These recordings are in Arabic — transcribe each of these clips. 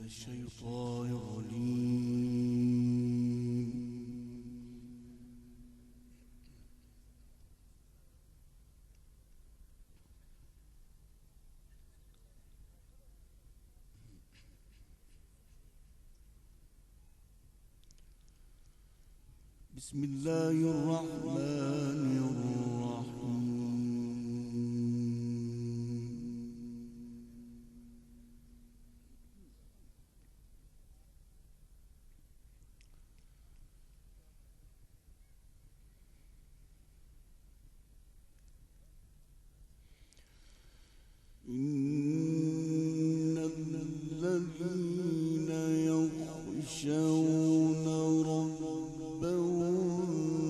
الشيطان الرجيم. بسم الله الرحمن الرحيم. إن الذين يخشون ربهم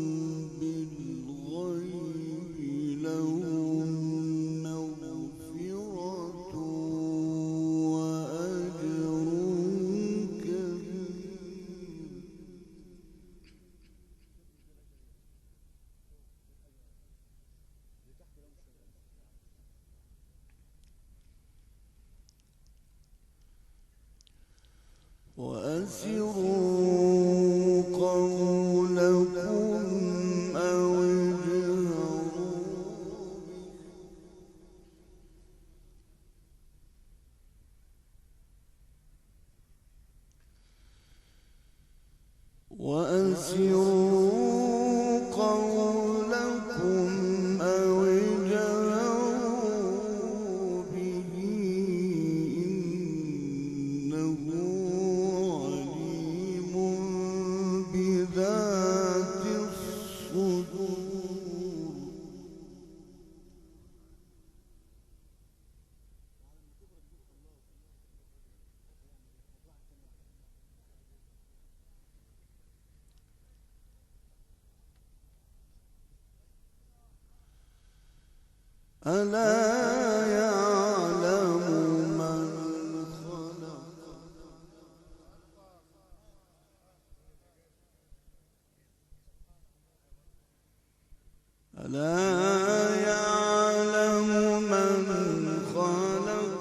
بالغيب لهم مغفرة وأجر كبير. وأسروا قولكم أو اجهروا به إنه عليم بذات الصدور. ألا يعلم من خلق. ألا يعلم من خلق.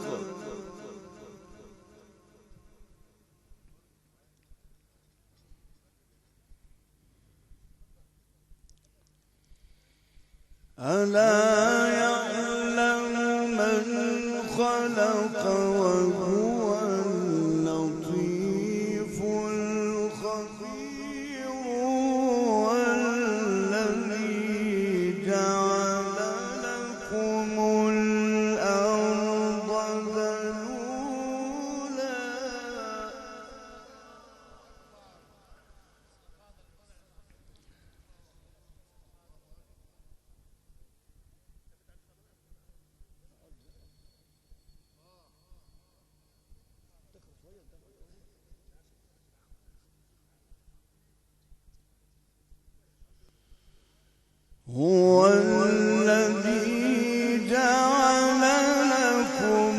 ألا يعلم من خلق وهو اللطيف الخبير. والذي جعل لكم الأرض ذلولا هو الذي جعل لكم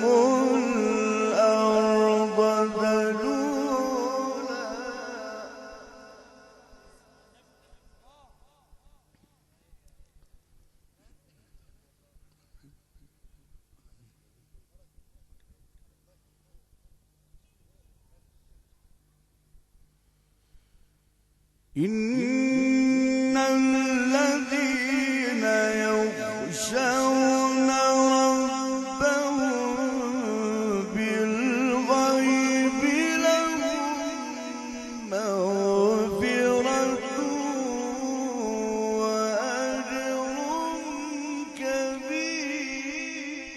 الأرض ذلولا إن الذين يخشون ربهم بالغيب لهم مغفرة وأجر كبير.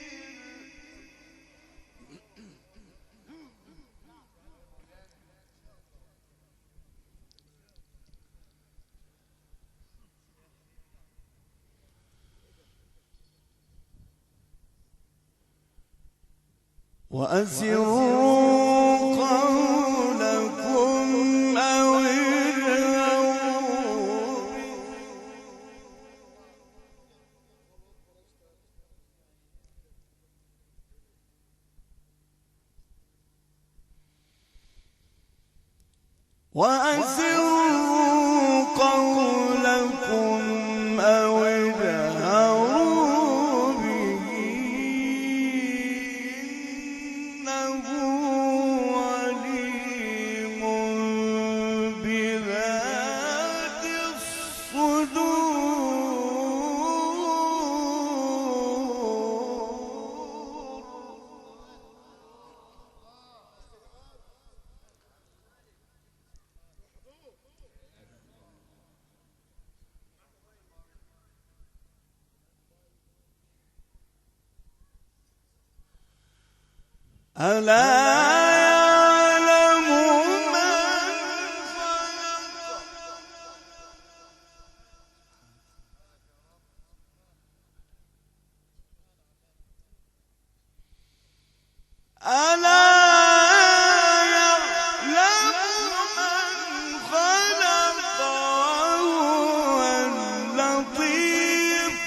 وأسروا قولكم أو اجهروا به وأسروا قولكم أو اجهروا به إنه ألا يعلم من خلق ألا يعلم من خلق وهو اللطيف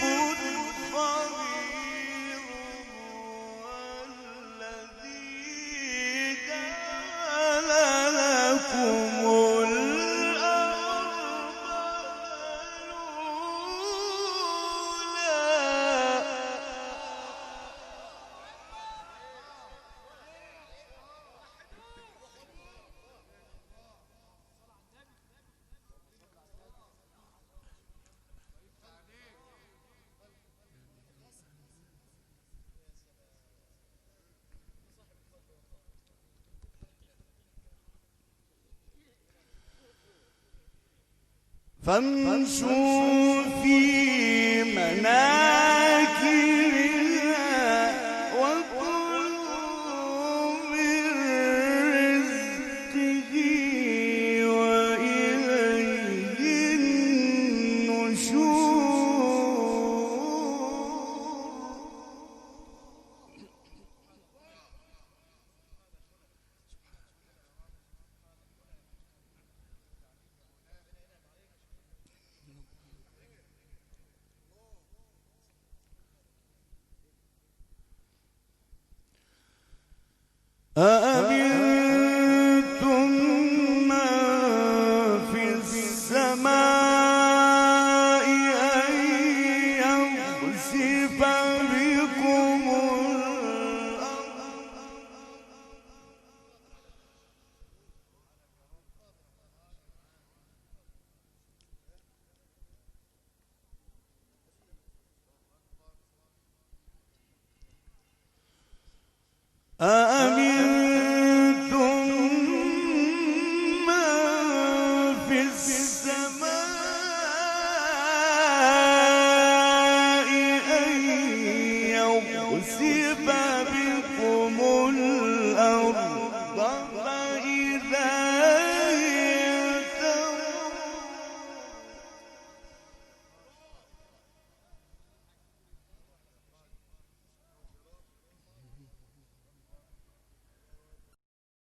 الخبير هو الذي جعل لكم الأرض فامشوا في مناكبها وكلوا من رزقه وإليه النشور. أأمنتم من في السماء أن يخسف بكم الأرض أأمنتم